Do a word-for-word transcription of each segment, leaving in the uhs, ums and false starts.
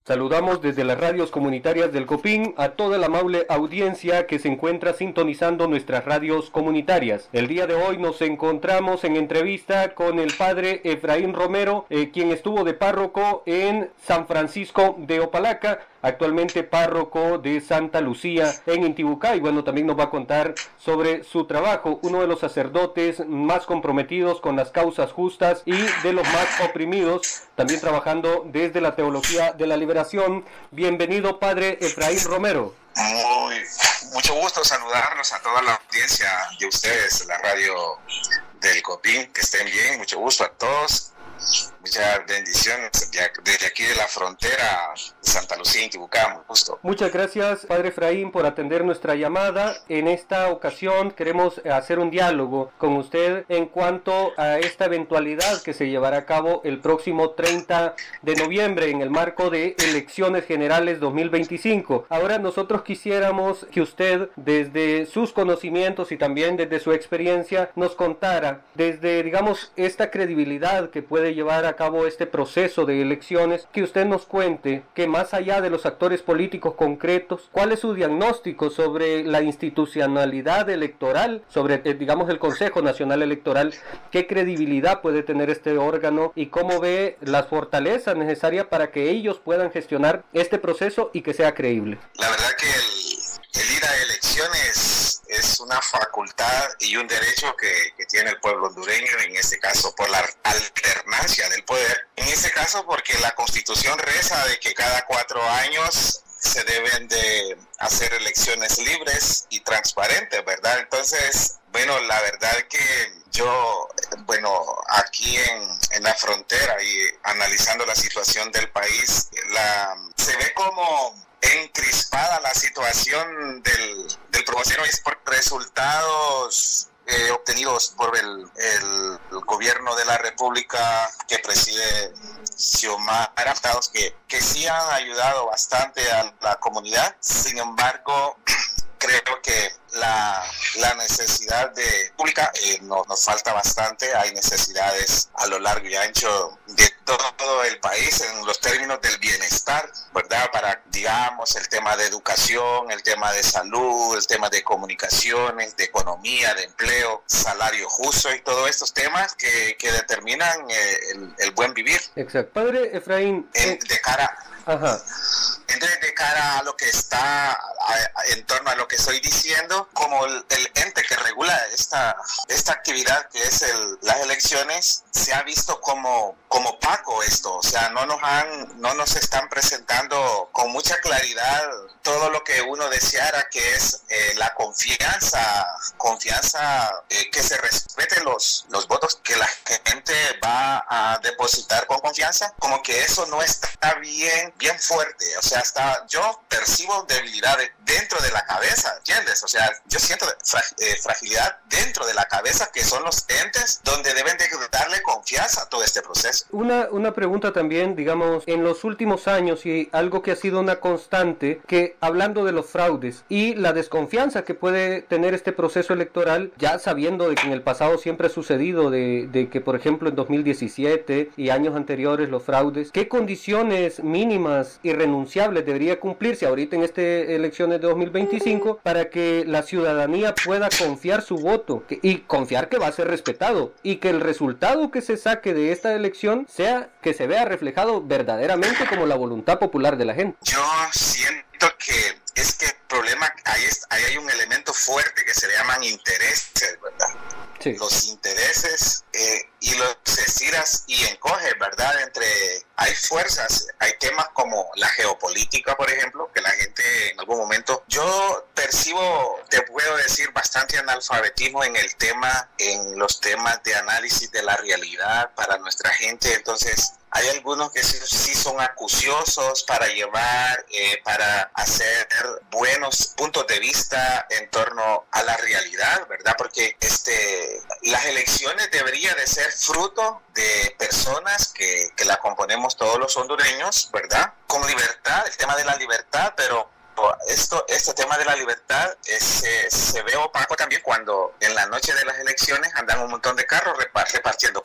Saludamos desde las radios comunitarias del Copín a toda la amable audiencia que se encuentra sintonizando nuestras radios comunitarias. El día de hoy nos encontramos en entrevista con el padre Efraín Romero, eh, quien estuvo de párroco en San Francisco de Opalaca, actualmente párroco de Santa Lucía en Intibucá, y bueno, también nos va a contar sobre su trabajo, uno de los sacerdotes más comprometidos con las causas justas y de los más oprimidos, también trabajando desde la teología de la liberación. Bienvenido, padre Efraín Romero. Muy, mucho gusto saludarlos a toda la audiencia de ustedes, la radio del Copín, que estén bien, mucho gusto a todos. Muchas bendiciones desde aquí de la frontera de Santa Lucía, Intibucá, justo. Muchas gracias, padre Efraín, por atender nuestra llamada. En esta ocasión queremos hacer un diálogo con usted en cuanto a esta eventualidad que se llevará a cabo el próximo treinta de noviembre en el marco de Elecciones Generales dos mil veinticinco. Ahora nosotros quisiéramos que usted, desde sus conocimientos y también desde su experiencia, nos contara desde, digamos, esta credibilidad que puede llevar a cabo este proceso de elecciones, que usted nos cuente que más allá de los actores políticos concretos, ¿cuál es su diagnóstico sobre la institucionalidad electoral, sobre, eh, digamos, el Consejo Nacional Electoral? ¿Qué credibilidad puede tener este órgano y cómo ve las fortalezas necesarias para que ellos puedan gestionar este proceso y que sea creíble? La verdad que el, el ir a elecciones es una facultad y un derecho que, que tiene el pueblo hondureño, en este caso por la alternancia del poder, en este caso porque la Constitución reza de que cada cuatro años se deben de hacer elecciones libres y transparentes, ¿verdad? Entonces, bueno, la verdad que yo, bueno, aquí en, en la frontera y analizando la situación del país, la, se ve como encrispada la situación del, del proceso es por resultados eh, obtenidos por el, el, el gobierno de la República que preside Xiomara, que, que sí han ayudado bastante a la comunidad. Sin embargo, creo que la, la necesidad de pública eh, no, nos falta bastante. Hay necesidades a lo largo y ancho de todo el país en los términos del bienestar, ¿verdad? Para, digamos, el tema de educación, el tema de salud, el tema de comunicaciones, de economía, de empleo, salario justo y todos estos temas que, que determinan eh, el, el buen vivir. Exacto. Padre Efraín. En, eh... De cara... Ajá. Entonces, de cara a lo que está, a, a, en torno a lo que estoy diciendo, como el, el ente que regula esta, esta actividad que es el, las elecciones, se ha visto como, como opaco esto, o sea, no nos han, no nos están presentando con mucha claridad todo lo que uno deseara, que es eh, la confianza, confianza, eh, que se respeten los, los votos, que la gente va a depositar con confianza, como que eso no está bien, bien fuerte, o sea, hasta yo percibo debilidad dentro de la cabeza, ¿entiendes? O sea, yo siento fra- eh, fragilidad dentro de la cabeza, que son los entes donde deben de darle confianza a todo este proceso. Una, una pregunta también, digamos, en los últimos años, y algo que ha sido una constante, que hablando de los fraudes y la desconfianza que puede tener este proceso electoral, ya sabiendo de que en el pasado siempre ha sucedido, de, de que por ejemplo en dos mil diecisiete y años anteriores los fraudes, ¿qué condiciones mínimas irrenunciables debería cumplirse ahorita en estas elecciones de dos mil veinticinco para que la ciudadanía pueda confiar su voto que, y confiar que va a ser respetado y que el resultado que se saque de esta elección sea que se vea reflejado verdaderamente como la voluntad popular de la gente? Yo siento que es que el problema, ahí, es, ahí hay un elemento fuerte que se le llaman intereses, ¿verdad? Sí. Los intereses eh, y los estiras y encoges, ¿verdad? Entre, hay fuerzas, hay temas como la geopolítica, por ejemplo, que la gente en algún momento, yo percibo, te puedo decir, bastante analfabetismo en el tema, en los temas de análisis de la realidad para nuestra gente. Entonces, hay algunos que sí, sí son acuciosos para llevar, eh, para hacer buenos puntos de vista en torno a la realidad, ¿verdad? Porque este, las elecciones deberían de ser fruto de personas que, que la componemos todos los hondureños, ¿verdad? Con libertad, el tema de la libertad, pero esto, este tema de la libertad es, se, se ve opaco también cuando en la noche de las elecciones andan un montón de carros repartiendo plata, pues.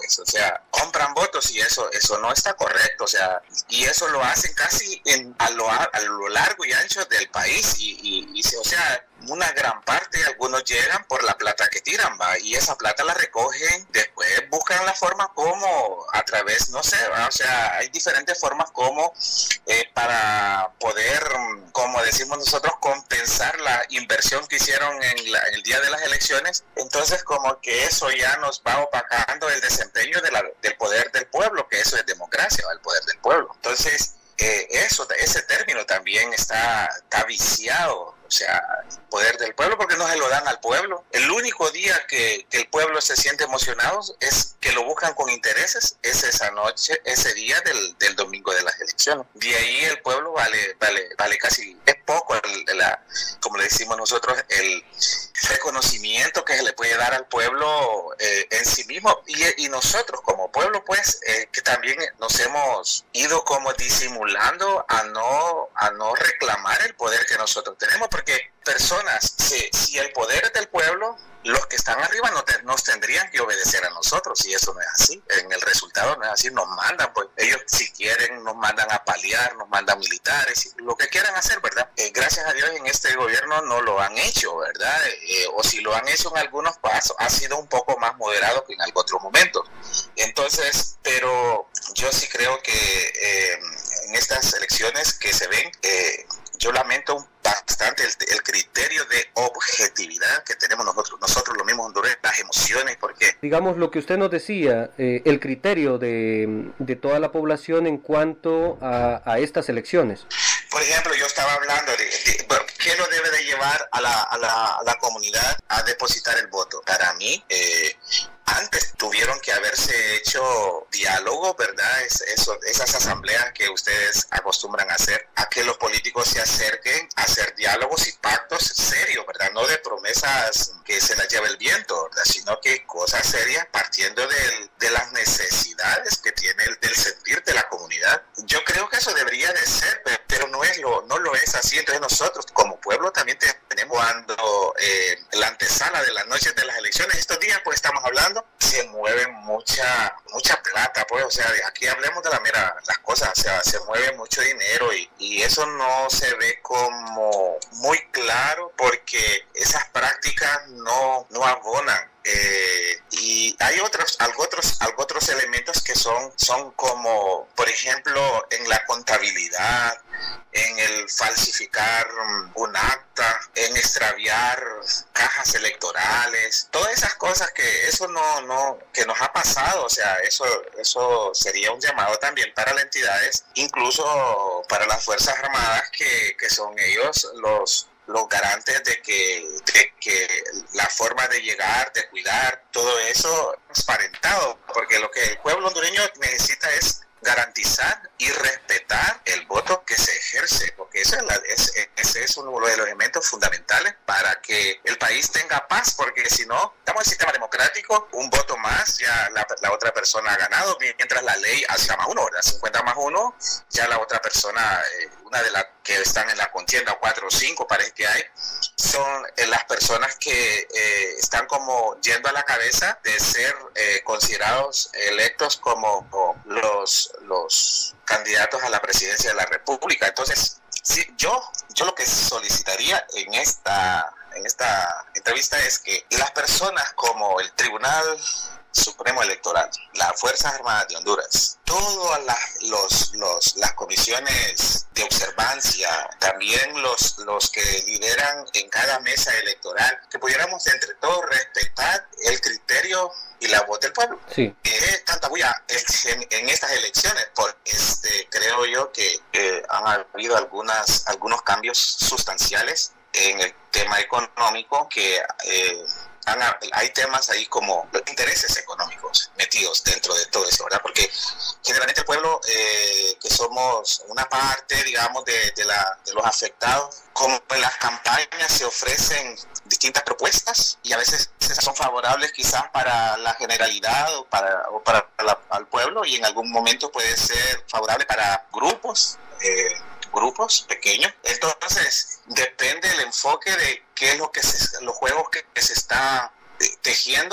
pues, o sea, compran votos y eso eso no está correcto, o sea, y eso lo hacen casi en, a, lo, a lo largo y ancho del país y, y, y o sea, una gran parte, algunos llegan por la plata que tiran, va, y esa plata la recogen, después buscan la forma como, a través, no sé, va, o sea, hay diferentes formas como eh, para poder, como decimos nosotros, compensar la inversión que hicieron en, la, en el día de las elecciones. Entonces como que eso ya nos va opacando el desempeño de la, del poder del pueblo, que eso es democracia, ¿va? El poder del pueblo. Entonces eh, eso, ese término también está, está viciado. O sea, el poder del pueblo, porque no se lo dan al pueblo. El único día que, que el pueblo se siente emocionado es que lo buscan con intereses, es esa noche, ese día del, del domingo de las elecciones. De ahí el pueblo vale, vale, vale casi, es poco, el, la, como le decimos nosotros, el reconocimiento que se le puede dar al pueblo eh, en sí mismo. Y, y nosotros como pueblo, pues, eh, que también nos hemos ido como disimulando a no, a no reclamar el poder que nosotros tenemos, porque personas, si, si el poder es del pueblo, los que están arriba no te, nos tendrían que obedecer a nosotros, y eso no es así. En el resultado no es así, nos mandan, pues ellos si quieren nos mandan a paliar, nos mandan militares, lo que quieran hacer, ¿verdad? Eh, gracias a Dios en este gobierno no lo han hecho, ¿verdad? Eh, o si lo han hecho en algunos pasos, ha sido un poco más moderado que en algún otro momento. Entonces, pero yo sí creo que eh, en estas elecciones que se ven, eh, yo lamento bastante el, el criterio de objetividad que tenemos nosotros, nosotros los mismos hondureños, las emociones, porque... Digamos lo que usted nos decía, eh, el criterio de, de toda la población en cuanto a, a estas elecciones. Por ejemplo, yo estaba hablando de, de bueno, qué lo debe de llevar a la, a, la, a la comunidad a depositar el voto. Para mí, eh, antes tuvieron que haberse hecho diálogo, ¿verdad? Es, eso, esas asambleas que ustedes acostumbran a hacer, a que los políticos se acerquen a hacer diálogos y pactos serios, ¿verdad? No de promesas que se las lleve el viento, ¿verdad? Sino que cosas serias partiendo del, de las necesidades que tiene el del sentir de la comunidad. Yo creo que eso debería de ser, pero no es lo, no lo es así. Entonces nosotros como pueblo también tenemos, cuando eh, la antesala de las noches de las elecciones, estos días pues estamos hablando, se mueve mucha mucha plata, pues, o sea, aquí hablemos de la mera, las cosas, o sea, se mueve mucho dinero y, y eso no se ve como muy claro porque esas prácticas no, no abonan. Eh, y hay otros, algo otros, algo otros elementos que son, son como, por ejemplo, en la contabilidad, en el falsificar un acta, en extraviar cajas electorales, todas esas cosas que eso no, no, que nos ha pasado, o sea, eso, eso sería un llamado también para las entidades, incluso para las Fuerzas Armadas, que, que son ellos los los garantes de que, de que la forma de llegar, de cuidar, todo eso transparentado, porque lo que el pueblo hondureño necesita es garantizar y respetar el voto que se ejerce, porque eso es la, es, ese es uno de los elementos fundamentales para que el país tenga paz, porque si no, estamos en el sistema democrático, un voto más, ya la, la otra persona ha ganado, mientras la ley hace más uno, ¿verdad? cincuenta más uno, ya la otra persona, eh, una de las que están en la contienda, cuatro o cinco parece que hay, son eh, las personas que eh, están como yendo a la cabeza de ser eh, considerados electos como, como los, los candidatos a la presidencia de la República. Entonces, sí, yo, yo lo que solicitaría en esta, en esta entrevista es que las personas como el Tribunal Supremo Electoral, las Fuerzas Armadas de Honduras, todas las, los, los, las comisiones de observancia, también los, los que lideran en cada mesa electoral, que pudiéramos entre todos respetar el criterio y la voz del pueblo. Sí. Eh, tanta bulla en, en estas elecciones, porque este, creo yo que eh, han habido algunas, algunos cambios sustanciales en el tema económico que... Eh, hay temas ahí como intereses económicos metidos dentro de todo eso, ¿verdad? Porque generalmente el pueblo, eh, que somos una parte, digamos, de, de, la, de los afectados, como en las campañas se ofrecen distintas propuestas y a veces son favorables quizás para la generalidad o para, o para la, al pueblo, y en algún momento puede ser favorable para grupos, eh, grupos pequeños. Entonces depende el enfoque de qué es lo que se, los juegos que, que se está tejiendo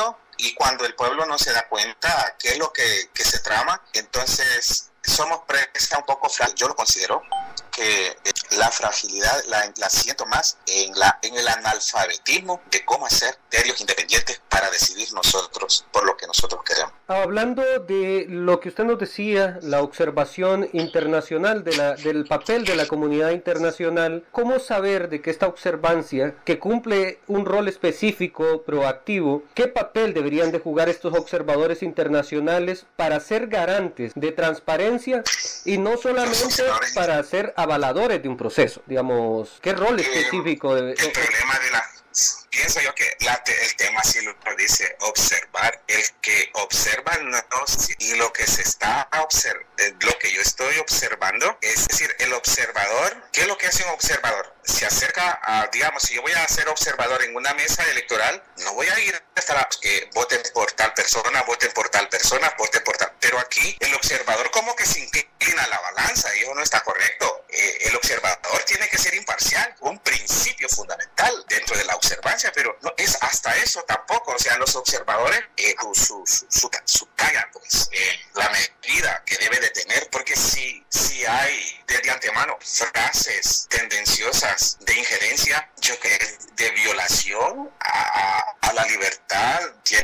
y cuando el pueblo no se da cuenta qué es lo que, que se trama, entonces somos presa un poco frágil. Yo lo considero que la fragilidad la, la siento más en, la, en el analfabetismo de cómo hacer criterios independientes para decidir nosotros por lo que nosotros queremos. Hablando de lo que usted nos decía, la observación internacional, de la, del papel de la comunidad internacional, ¿cómo saber de que esta observancia, que cumple un rol específico, proactivo, qué papel deberían de jugar estos observadores internacionales para ser garantes de transparencia y no solamente para ser avaladores de un proceso? Digamos, ¿qué rol específico debe...? El problema de la... Pienso yo que la, el tema sí lo dice, observar. El que observa no, y lo que se está observando, lo que yo estoy observando, es decir, el observador, ¿qué es lo que hace un observador? Se acerca a, digamos, si yo voy a ser observador en una mesa electoral, no voy a ir hasta la que voten por tal persona, voten por tal persona, voten por tal. Pero aquí el observador como que se inclina la balanza y eso no está correcto. Eh, el observador tiene que ser imparcial, un principio fundamental dentro de la observancia, pero no es hasta eso tampoco. O sea, los observadores, eh, su, su, su, su talla, pues, eh, la medida que debe de tener, porque si, si hay desde antemano frases tendenciosas de injerencia, yo creo que de violación a, a la libertad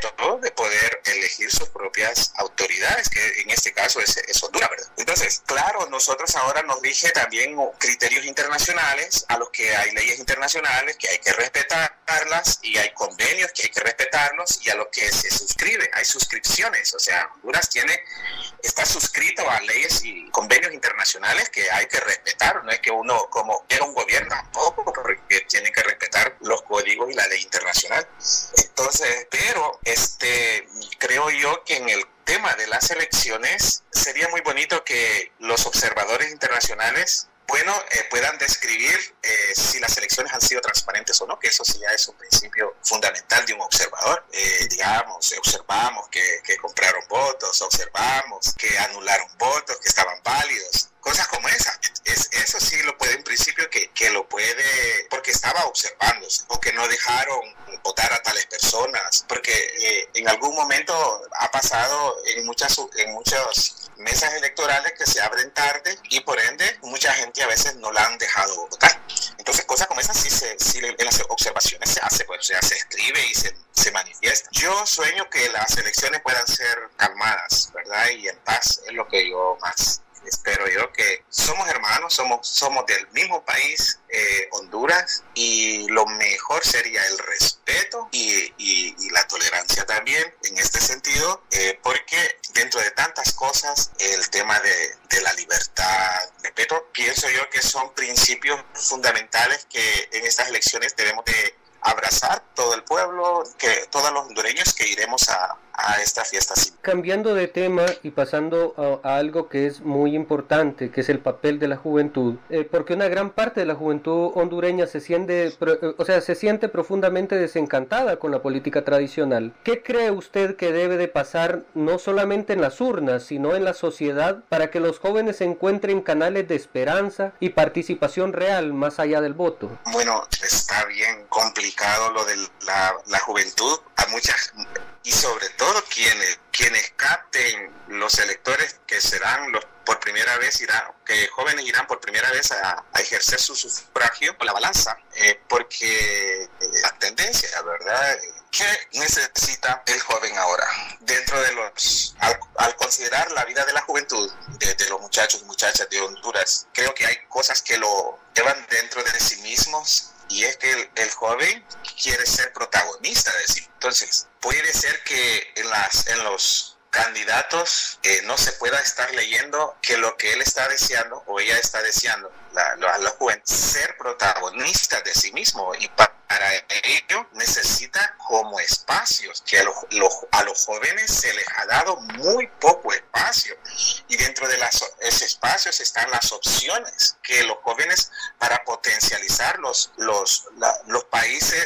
de poder elegir sus propias autoridades, que en este caso es, es Honduras, ¿verdad? Entonces, claro, nosotros ahora nos rige también criterios internacionales, a los que hay leyes internacionales que hay que respetarlas, y hay convenios que hay que respetarlos, y a los que se suscribe, hay suscripciones. O sea, Honduras tiene, está suscrito a leyes y convenios internacionales que hay que respetar. No es que uno, como era un gobierno, tampoco, porque tiene que respetar los códigos y la ley internacional. Entonces, pero este, creo yo que en el tema de las elecciones sería muy bonito que los observadores internacionales, bueno, eh, puedan describir eh, si las elecciones han sido transparentes o no, que eso sí ya es un principio fundamental de un observador. Eh, digamos, observamos que, que compraron votos, observamos que anularon votos, que estaban válidos, cosas como esas. Es, eso sí lo puede, en principio, que, que lo puede, porque estaba observándose, o que no dejaron votar a tales personas, porque eh, en algún momento ha pasado en muchas, en muchas mesas electorales que se abren tarde y por ende mucha gente a veces no la han dejado votar. Entonces cosas como esas sí, se, sí en las observaciones se hace, pues, o sea, se escribe y se, se manifiesta. Yo sueño que las elecciones puedan ser calmadas, ¿verdad? Y en paz es lo que yo más espero yo, que somos hermanos, somos, somos del mismo país, eh, Honduras, y lo mejor sería el respeto y, y, y la tolerancia también en este sentido, eh, porque dentro de tantas cosas, el tema de, de la libertad, respeto, pienso yo que son principios fundamentales que en estas elecciones debemos de abrazar todo el pueblo, que todos los hondureños que iremos a, a esta fiesta. Cambiando de tema y pasando a, a algo que es muy importante, que es el papel de la juventud, eh, porque una gran parte de la juventud hondureña se siente, o sea, se siente profundamente desencantada con la política tradicional. ¿Qué cree usted que debe de pasar no solamente en las urnas, sino en la sociedad, para que los jóvenes encuentren canales de esperanza y participación real más allá del voto? Bueno, está bien complicado lo de la, la juventud. A muchas, y sobre todo quienes quienes capten los electores que serán los por primera vez irán, que jóvenes irán por primera vez a, a ejercer su sufragio con la balanza, eh, porque eh, la tendencia, ¿verdad? ¿Qué necesita el joven ahora? Dentro de los, al, al considerar la vida de la juventud, de, de los muchachos y muchachas de Honduras, creo que hay cosas que lo llevan dentro de sí mismos, y es que el, el joven quiere ser protagonista de sí. Entonces, puede ser que en, las, en los candidatos eh, no se pueda estar leyendo que lo que él está deseando o ella está deseando, la, la, la juventud, ser protagonista de sí mismo, y para ello necesita como espacios, que a, lo, lo, a los jóvenes se les ha dado muy poco espacio, y dentro de las, esos espacios están las opciones que los jóvenes, para potencializar los, los, la, los países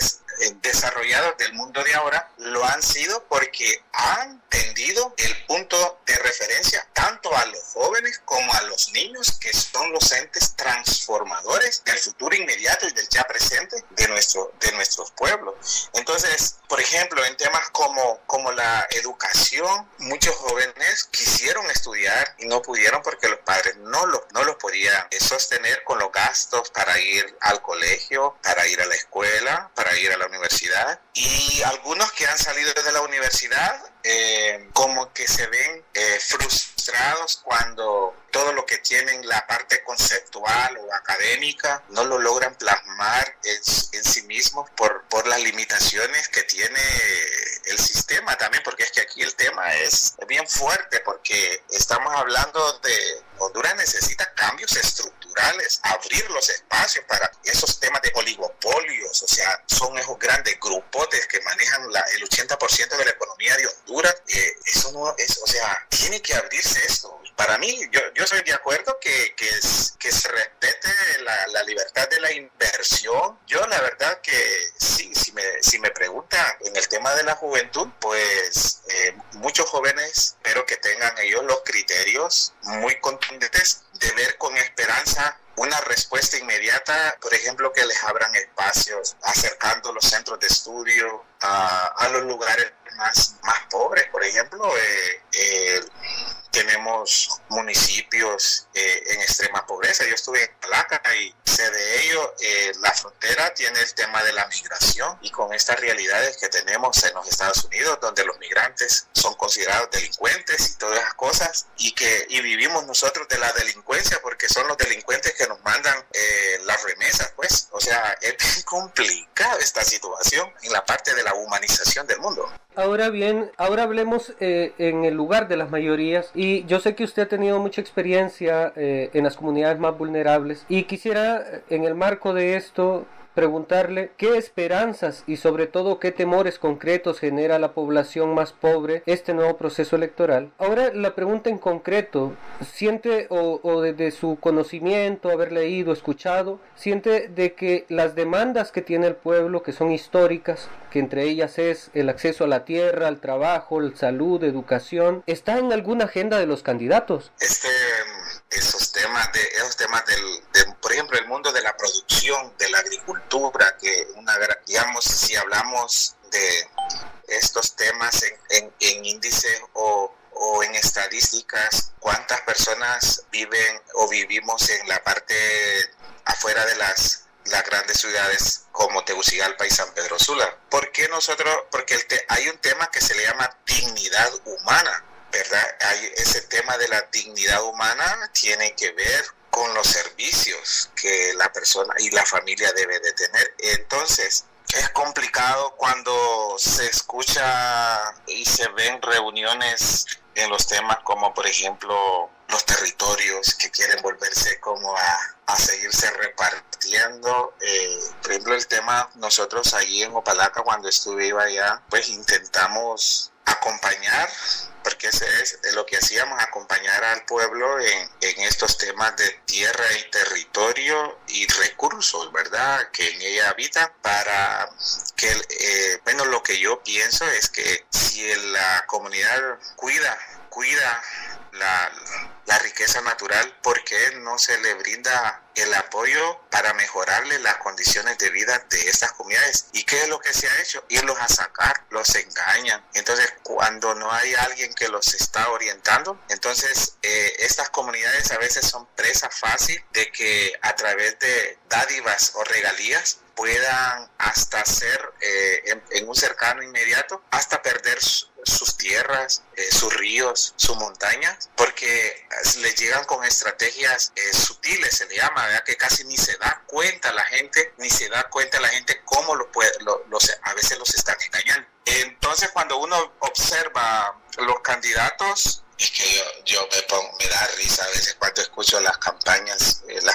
desarrollados del mundo de ahora lo han sido porque han tendido el punto de referencia tanto a los jóvenes como a los niños, que son los entes transformadores del futuro inmediato y del ya presente de, nuestro, de nuestros pueblos. Entonces, por ejemplo, en temas como, como la educación, muchos jóvenes quisieron estudiar y no pudieron porque los padres no los, no los podían sostener con los gastos para ir al colegio, para ir a la escuela, para ir a la universidad. Y algunos que han salido de la universidad eh, como que se ven eh, frustrados cuando todo lo que tienen la parte conceptual o académica no lo logran plasmar en, en sí mismos por, por las limitaciones que tiene el sistema también, porque es que aquí el tema es bien fuerte, porque estamos hablando de Honduras necesita cambios estructurales, abrir los espacios para esos temas de oligopolios, o sea, son esos grandes grupotes que manejan la, el ochenta por ciento de la economía de Honduras. Eh, eso no es, o sea, tiene que abrirse esto. Para mí, yo, yo soy de acuerdo que, que, que se respete la, la libertad de la inversión. Yo la verdad que sí, si me, si me preguntan en el tema de la juventud, pues eh, muchos jóvenes, pero que tengan ellos los criterios muy contundentes de ver con esperanza una respuesta inmediata, por ejemplo, que les abran espacios, acercando los centros de estudio a, a los lugares más, más pobres. Por ejemplo, eh, eh, tenemos municipios eh, en extrema pobreza. Yo estuve en Palaca y sé de ello. Eh, la frontera tiene el tema de la migración, y con estas realidades que tenemos en los Estados Unidos, donde los migrantes son considerados delincuentes y todas esas cosas, y que y vivimos nosotros de la delincuencia porque son los delincuentes que nos mandan eh, las remesas, pues. O sea, es bien complicada esta situación en la parte de la humanización del mundo. Ahora bien, ahora hablemos eh, en el lugar de las mayorías, y yo sé que usted ha tenido mucha experiencia eh, en las comunidades más vulnerables, y quisiera en el marco de esto preguntarle qué esperanzas y sobre todo qué temores concretos genera a la población más pobre este nuevo proceso electoral. Ahora la pregunta en concreto, ¿siente o, o desde su conocimiento, haber leído, escuchado, siente de que las demandas que tiene el pueblo, que son históricas, que entre ellas es el acceso a la tierra, al trabajo, la salud, educación, está en alguna agenda de los candidatos? Este, esos temas, de, esos temas del, de, por ejemplo, el mundo de la producción, de la agricultura, que una, digamos, si hablamos de estos temas en, en, en índices o, o en estadísticas, cuántas personas viven o vivimos en la parte afuera de las las grandes ciudades como Tegucigalpa y San Pedro Sula. ¿Por qué nosotros? Porque el te, hay un tema que se le llama dignidad humana, ¿verdad? Hay ese tema de la dignidad humana tiene que ver con los servicios que la persona y la familia debe de tener. Entonces, es complicado cuando se escucha y se ven reuniones en los temas como, por ejemplo, los territorios que quieren volverse como a, a seguirse repartiendo. Eh, por ejemplo, el tema, nosotros allí en Opalaca, cuando estuve allá, pues intentamos acompañar, porque ese es lo que hacíamos, acompañar al pueblo en, en estos temas de tierra y territorio y recursos, ¿verdad?, que en ella habitan, para que, eh, bueno, lo que yo pienso es que si la comunidad cuida, cuida la, la riqueza natural, ¿por qué no se le brinda el apoyo para mejorarle las condiciones de vida de estas comunidades? ¿Y qué es lo que se ha hecho? Irlos a sacar, los engañan. Entonces, cuando no hay alguien que los está orientando, entonces eh, estas comunidades a veces son presa fácil de que a través de dádivas o regalías puedan hasta ser eh, en, en un cercano inmediato, hasta perder su, sus tierras, eh, sus ríos, sus montañas, porque les llegan con estrategias eh, sutiles, se le llama, ¿verdad?, que casi ni se da cuenta la gente, ni se da cuenta la gente cómo lo puede, lo, los, a veces los están engañando. Entonces, cuando uno observa los candidatos, es que yo, yo me, pongo, me da risa a veces cuando escucho las campañas, eh, las campañas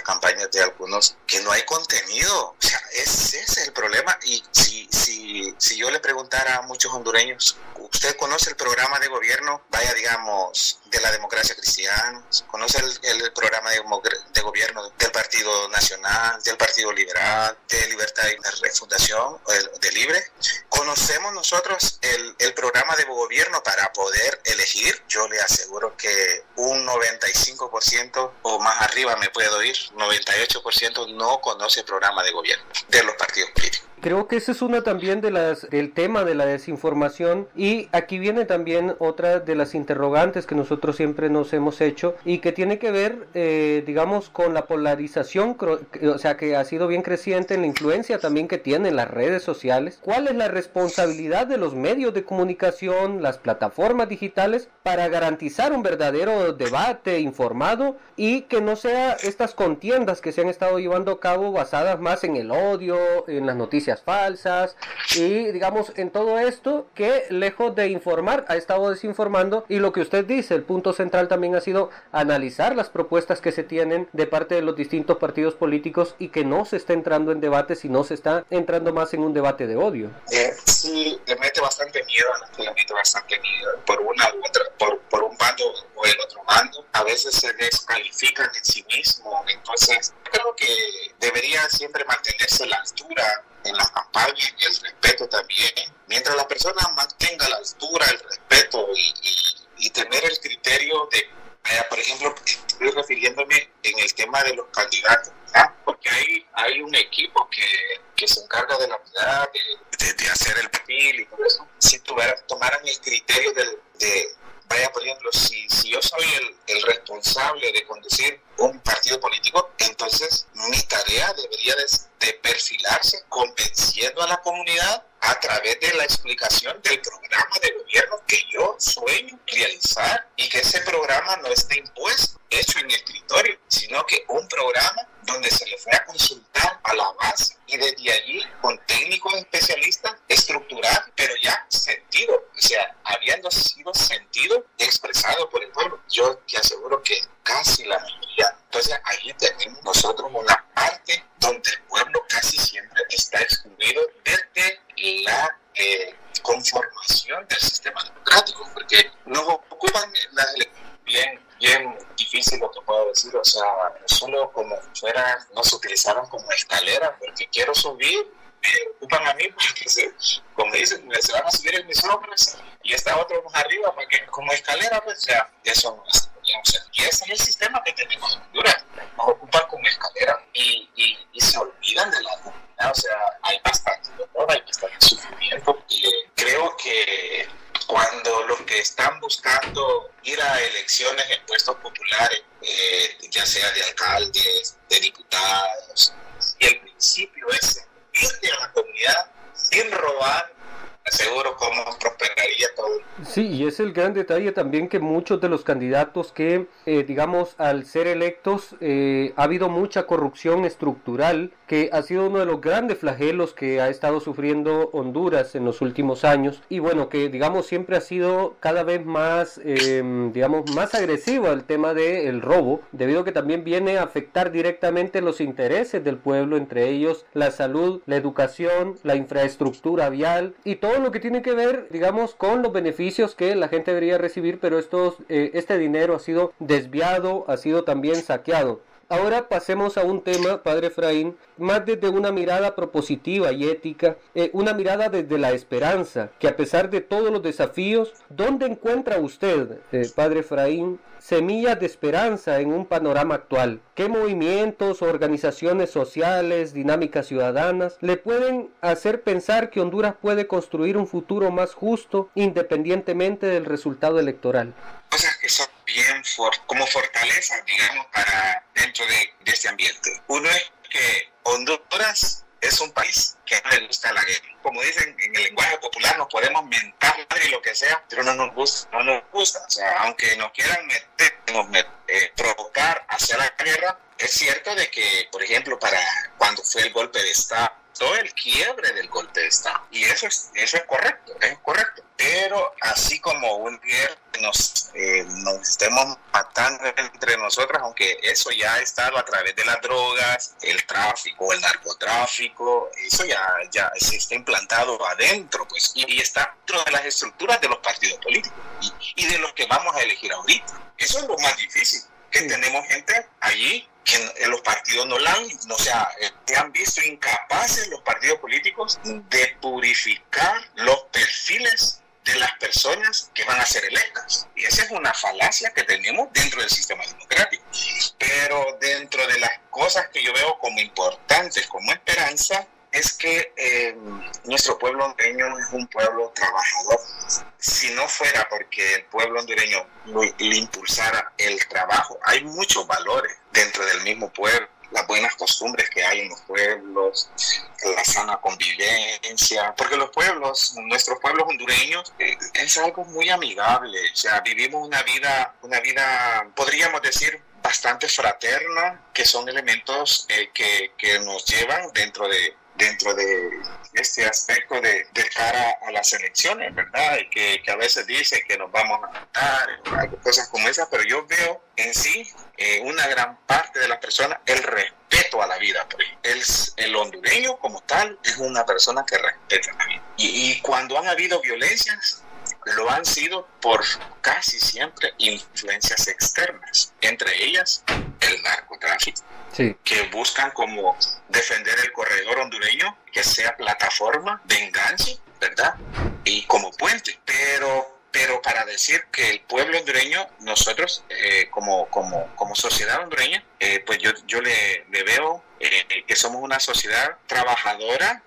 palabras de algunos, que no hay contenido. O sea, ese es el problema. Y si, si, si yo le preguntara a muchos hondureños, ¿usted conoce el programa de gobierno, vaya, digamos, de la Democracia Cristiana? ¿Conoce el, el programa de, de gobierno del Partido Nacional, del Partido Liberal, de Libertad y Refundación, de Libre? ¿Conocemos nosotros el, el programa de gobierno para poder elegir? Yo le aseguro que un noventa y cinco por ciento o más arriba me puedo ir, noventa y ocho por ciento no conoce el programa de gobierno de los partidos políticos. Creo que esa es una también de las del tema de la desinformación, y aquí viene también otra de las interrogantes que nosotros siempre nos hemos hecho y que tiene que ver, eh, digamos, con la polarización, o sea, que ha sido bien creciente en la influencia también que tienen las redes sociales. ¿Cuál es la responsabilidad de los medios de comunicación, las plataformas digitales, para garantizar un verdadero debate informado y que no sea estas contiendas que se han estado llevando a cabo basadas más en el odio, en las noticias falsas y digamos en todo esto que lejos de informar ha estado desinformando? Y lo que usted dice, el punto central también ha sido analizar las propuestas que se tienen de parte de los distintos partidos políticos y que no se está entrando en debate, sino se está entrando más en un debate de odio. Eh, sí, le mete bastante miedo, le mete bastante miedo por una u otra, por, por un bando o el otro bando. A veces se descalifican en sí mismos, entonces creo que debería siempre mantenerse la altura en la campaña y el respeto también. Mientras la persona mantenga la altura, el respeto y, y, y tener el criterio de, eh, por ejemplo, estoy refiriéndome en el tema de los candidatos, ¿verdad? Porque hay, hay un equipo que, que se encarga de la verdad, de, de, de hacer el perfil y todo eso. Si tuviera, tomaran el criterio de, de vaya, por ejemplo, si, si yo soy el, el responsable de conducir un partido político, entonces mi tarea debería de, de perfilarse convenciendo a la comunidad a través de la explicación del programa de gobierno que yo sueño realizar, y que ese programa no esté impuesto, hecho en escritorio, sino que un programa donde se le fue a consultar a la base y desde allí con técnicos especialistas estructurar, pero ya sentido, o sea, habiendo sido sentido expresado por el pueblo. Yo te aseguro que casi la mayoría. Entonces ahí tenemos nosotros una parte donde el pueblo casi siempre está excluido desde la eh, conformación del sistema democrático, porque nos ocupan las elecciones bien, bien difícil lo que puedo decir, o sea, solo como fuera, nos utilizaron como escalera, porque quiero subir, me ocupan a mí, porque se, como dicen, se van a subir en mis hombros y está otro más arriba, porque como escalera, pues ya, eso no es. O sea, y ese es el sistema que tenemos en Honduras, nos ocupan como escalera y, y, y se olvidan de la comunidad. O sea, hay bastante dolor, hay bastante sufrimiento, y creo que cuando los que están buscando ir a elecciones en puestos populares, eh, ya sea de alcaldes, de diputados, y el principio es irte a la comunidad sin robar, seguro cómo prosperaría todo. Sí, y es el gran detalle también que muchos de los candidatos que, eh, digamos, al ser electos, eh, ha habido mucha corrupción estructural, que ha sido uno de los grandes flagelos que ha estado sufriendo Honduras en los últimos años, y bueno, que digamos siempre ha sido cada vez más, eh, digamos, más agresivo el tema del robo, debido a que también viene a afectar directamente los intereses del pueblo, entre ellos la salud, la educación, la infraestructura vial, y todo lo que tiene que ver, digamos, con los beneficios que la gente debería recibir, pero estos, eh, este dinero ha sido desviado, ha sido también saqueado. Ahora pasemos a un tema, Padre Efraín, más desde una mirada propositiva y ética, eh, una mirada desde la esperanza, que a pesar de todos los desafíos, ¿dónde encuentra usted, eh, Padre Efraín, semillas de esperanza en un panorama actual? ¿Qué movimientos, organizaciones sociales, dinámicas ciudadanas le pueden hacer pensar que Honduras puede construir un futuro más justo independientemente del resultado electoral? Cosas que son bien for, como fortaleza, digamos, para dentro de, de este ambiente. Uno es que Honduras es un país que no le gusta la guerra. Como dicen en el lenguaje popular, nos podemos mentar y lo que sea, pero no nos gusta, no nos gusta. O sea, aunque nos quieran meter, nos met, eh, provocar hacia la guerra, es cierto de que, por ejemplo, para cuando fue el golpe de Estado, aceptó el quiebre del golpe de Estado. Y eso es, eso es correcto, es correcto. Pero así como un día nos, eh, nos estemos matando entre nosotros, aunque eso ya ha estado a través de las drogas, el tráfico, el narcotráfico, eso ya, ya se está implantado adentro, pues, y, y está dentro de las estructuras de los partidos políticos y, y de los que vamos a elegir ahorita. Eso es lo más difícil, que sí. Tenemos gente allí que en los partidos no la han, o sea, se han visto incapaces los partidos políticos de purificar los perfiles de las personas que van a ser electas. Y esa es una falacia que tenemos dentro del sistema democrático. Pero dentro de las cosas que yo veo como importantes, como esperanza, es que eh, nuestro pueblo hondureño es un pueblo trabajador. Si no fuera porque el pueblo hondureño le impulsara el trabajo, hay muchos valores dentro del mismo pueblo, las buenas costumbres que hay en los pueblos, la sana convivencia, porque los pueblos, nuestros pueblos hondureños, eh, es algo muy amigable. O sea, vivimos una vida, una vida, podríamos decir, bastante fraterna, que son elementos eh, que, que nos llevan dentro de dentro de este aspecto de, de cara a las elecciones, ¿verdad? Y que, que a veces dice que nos vamos a matar, cosas como esas, pero yo veo en sí eh, una gran parte de las personas el respeto a la vida. Pues. El, el hondureño como tal es una persona que respeta la vida. Y, y cuando han habido violencias, lo han sido por casi siempre influencias externas, entre ellas el narcotráfico. Sí. Que buscan como defender el corredor hondureño, que sea plataforma de enganche, ¿verdad? Y como puente. Pero, pero para decir que el pueblo hondureño, nosotros eh, como, como, como sociedad hondureña, eh, pues yo, yo le, le veo eh, que somos una sociedad trabajadora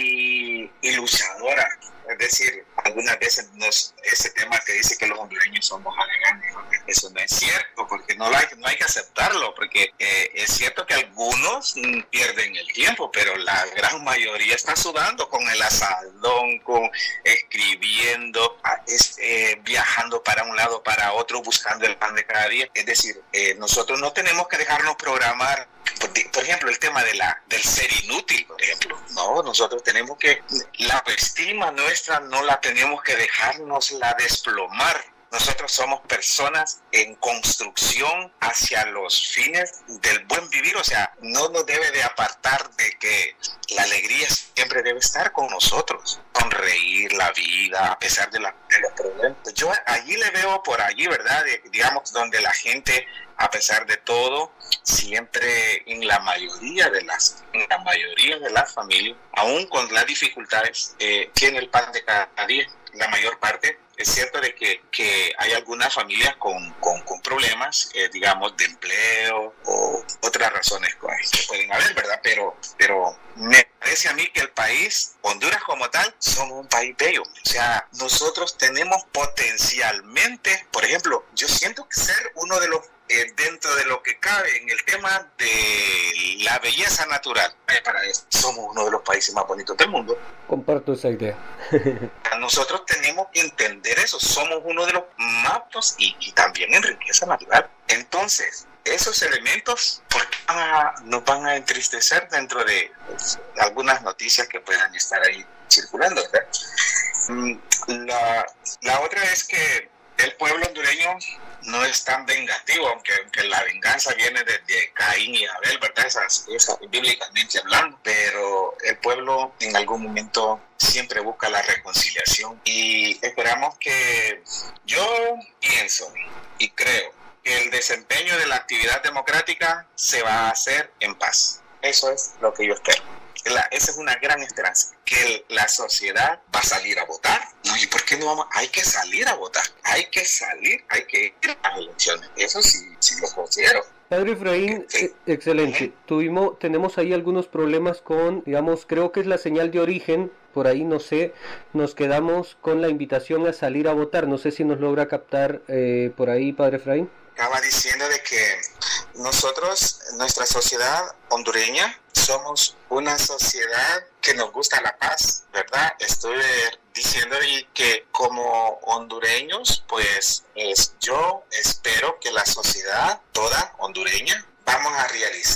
y, y luchadora. Es decir, algunas veces nos, ese tema que dice que los hondureños somos aleganes, eso no es cierto, porque no hay, no hay que aceptarlo, porque eh, es cierto que algunos mm, pierden el tiempo, pero la gran mayoría está sudando con el asadón, con escribiendo, es, eh, viajando para un lado, para otro, buscando el pan de cada día. Es decir, eh, nosotros no tenemos que dejarnos programar. Por, por ejemplo, el tema de la, del ser inútil, por ejemplo. No, nosotros tenemos que, la autoestima nuestra no la tenemos que dejarnos la desplomar. Nosotros somos personas en construcción hacia los fines del buen vivir, o sea, no nos debe de apartar de que la alegría siempre debe estar con nosotros, sonreír la vida a pesar de, la, de los problemas. Yo allí le veo por allí, ¿verdad? De, digamos, donde la gente, a pesar de todo, siempre en la mayoría de las, en la mayoría de las familias, aún con las dificultades, eh, tiene el pan de cada día, la mayor parte. Es cierto de que, que hay algunas familias con, con, con problemas, eh, digamos, de empleo o otras razones que pueden haber, ¿verdad? Pero, pero me parece a mí que el país, Honduras como tal, somos un país bello. O sea, nosotros tenemos potencialmente, por ejemplo, yo siento que ser uno de los, eh, dentro de lo que cabe en el tema de la belleza natural, eh, para eso, somos uno de los países más bonitos del mundo. Comparto esa idea. Nosotros tenemos que entender eso, somos uno de los más aptos y, y también en riqueza natural. Entonces, esos elementos, ¿por qué van a, nos van a entristecer dentro de pues, algunas noticias que puedan estar ahí circulando, ¿verdad? La, la otra es que el pueblo hondureño no es tan vengativo, aunque, aunque la venganza viene desde Caín y Abel, ¿verdad? Esas, esas, bíblicamente hablando, pero el pueblo en algún momento siempre busca la reconciliación y esperamos que, yo pienso y creo que el desempeño de la actividad democrática se va a hacer en paz. Eso es lo que yo espero. La, esa es una gran esperanza, que el, la sociedad va a salir a votar. No, ¿y por qué no vamos? Hay que salir a votar, hay que salir, hay que ir a las elecciones. Eso sí, sí lo considero. Padre Efraín, sí. Excelente. Tuvimos, tenemos ahí algunos problemas con, digamos, creo que es la señal de origen, por ahí no sé, nos quedamos con la invitación a salir a votar. No sé si nos logra captar eh, por ahí, Padre Efraín. Estaba diciendo de que nosotros, nuestra sociedad hondureña, somos una sociedad que nos gusta la paz, ¿verdad? Estoy diciendo y que como hondureños, pues es, yo espero que la sociedad toda hondureña vamos a realizar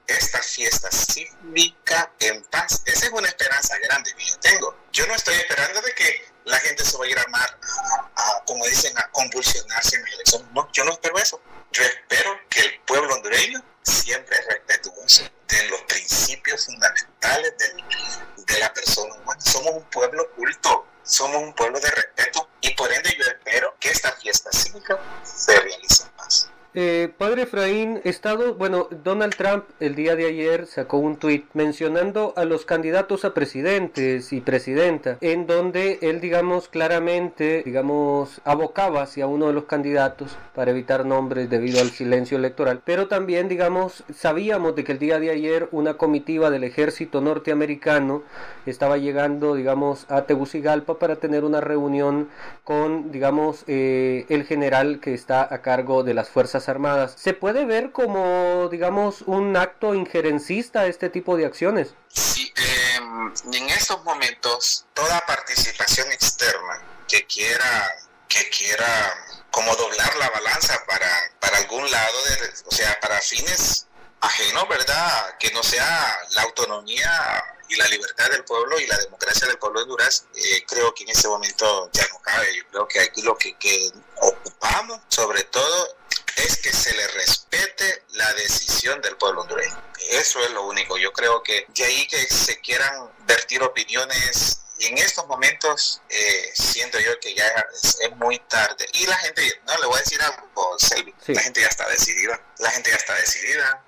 esta fiesta cívica en paz. Esa es una esperanza grande que yo tengo. Yo no estoy esperando de que la gente se vaya a ir a armar, a, a, como dicen, a convulsionarse en las elecciones. No, yo no espero eso. Yo espero que el pueblo hondureño siempre es respetuoso de los principios fundamentales de, de la persona humana. Somos un pueblo culto, somos un pueblo de respeto y por ende yo espero que esta fiesta cívica se realice en paz. Eh, padre Efraín, estado, bueno, Donald Trump el día de ayer sacó un tuit mencionando a los candidatos a presidentes y presidenta, en donde él, digamos, claramente, digamos, abocaba hacia uno de los candidatos para evitar nombres debido al silencio electoral, pero también, digamos, sabíamos de que el día de ayer una comitiva del ejército norteamericano estaba llegando, digamos, a Tegucigalpa para tener una reunión con, digamos, eh, el general que está a cargo de las fuerzas armadas. ¿Se puede ver como, digamos, un acto injerencista este tipo de acciones? Sí, eh, en estos momentos toda participación externa que quiera que quiera como doblar la balanza para, para algún lado, de, o sea, para fines ajenos, ¿verdad? Que no sea la autonomía y la libertad del pueblo y la democracia del pueblo de Honduras, eh, creo que en ese momento ya no cabe. Yo creo que aquí lo que, que ocupamos, sobre todo, es que se le respete la decisión del pueblo hondureño. Eso es lo único. Yo creo que de ahí que se quieran vertir opiniones, y en estos momentos eh, siento yo que ya es, es muy tarde. Y la gente, no le voy a decir algo, Selvi, sí. La gente ya está decidida. La gente ya está decidida.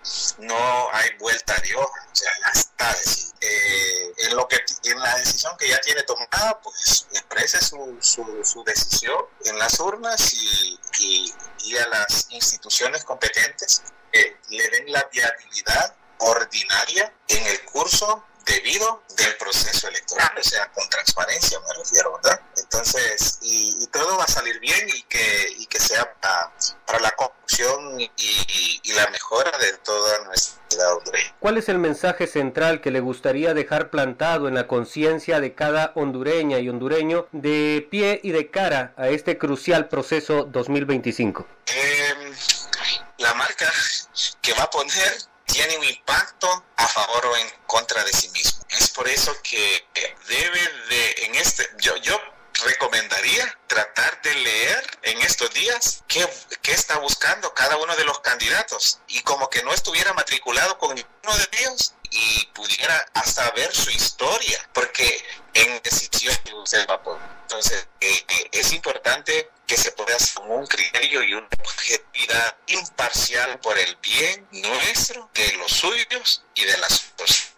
No hay vuelta de hoja. O sea, ya está decidida. Eh, en, lo que, en la decisión que ya tiene tomada, pues exprese su, su, su decisión en las urnas y, y, y a las instituciones competentes eh, le den la viabilidad ordinaria en el curso debido del proceso electoral, o sea, con transparencia me refiero, ¿verdad? Entonces, y, y todo va a salir bien y que, y que sea para, para la corrupción y, y, y la mejora de toda nuestra ciudad hondureña. ¿Cuál es el mensaje central que le gustaría dejar plantado en la conciencia de cada hondureña y hondureño de pie y de cara a este crucial proceso dos mil veinticinco? Eh, la marca que va a poner tiene un impacto a favor o en contra de sí mismo. Es por eso que debe de, en este, yo, yo recomendaría tratar de leer en estos días qué, qué está buscando cada uno de los candidatos y como que no estuviera matriculado con ninguno de ellos y pudiera hasta ver su historia, porque en decisión usted va a poder. Entonces, eh, eh, es importante que se pueda hacer un criterio y una objetividad imparcial por el bien nuestro, de los suyos y de las otras.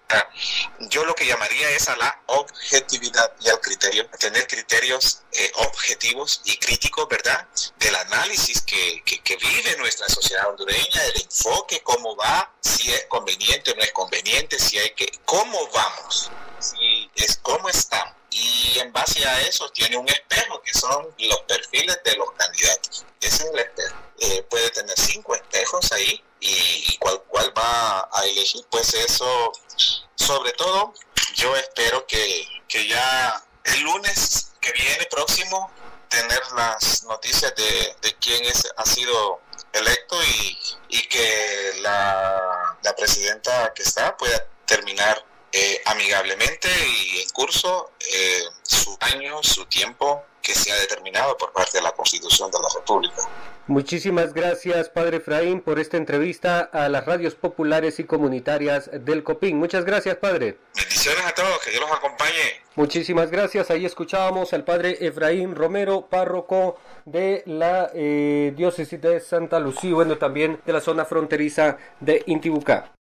Yo lo que llamaría es a la objetividad y al criterio, tener criterios eh, objetivos y críticos, ¿verdad? Del análisis que, que, que vive nuestra sociedad hondureña, el enfoque, cómo va, si es conveniente o no es conveniente, si hay que, cómo vamos, si es cómo estamos. Y en base a eso tiene un espejo que son los perfiles de los candidatos. Ese es el espejo. Eh, puede tener cinco espejos ahí y, y cuál, cuál va a elegir. Pues eso, sobre todo, yo espero que, que ya el lunes que viene próximo tener las noticias de, de quién es, ha sido electo y, y que la, la presidenta que está pueda terminar Eh, amigablemente y en curso eh, su año, su tiempo que se ha determinado por parte de la Constitución de la República. Muchísimas gracias, Padre Efraín, por esta entrevista a las radios populares y comunitarias del Copín. Muchas gracias, Padre. Bendiciones a todos, que Dios los acompañe. Muchísimas gracias. Ahí escuchábamos al Padre Efraín Romero, párroco de la eh, diócesis de Santa Lucía, bueno, también de la zona fronteriza de Intibucá.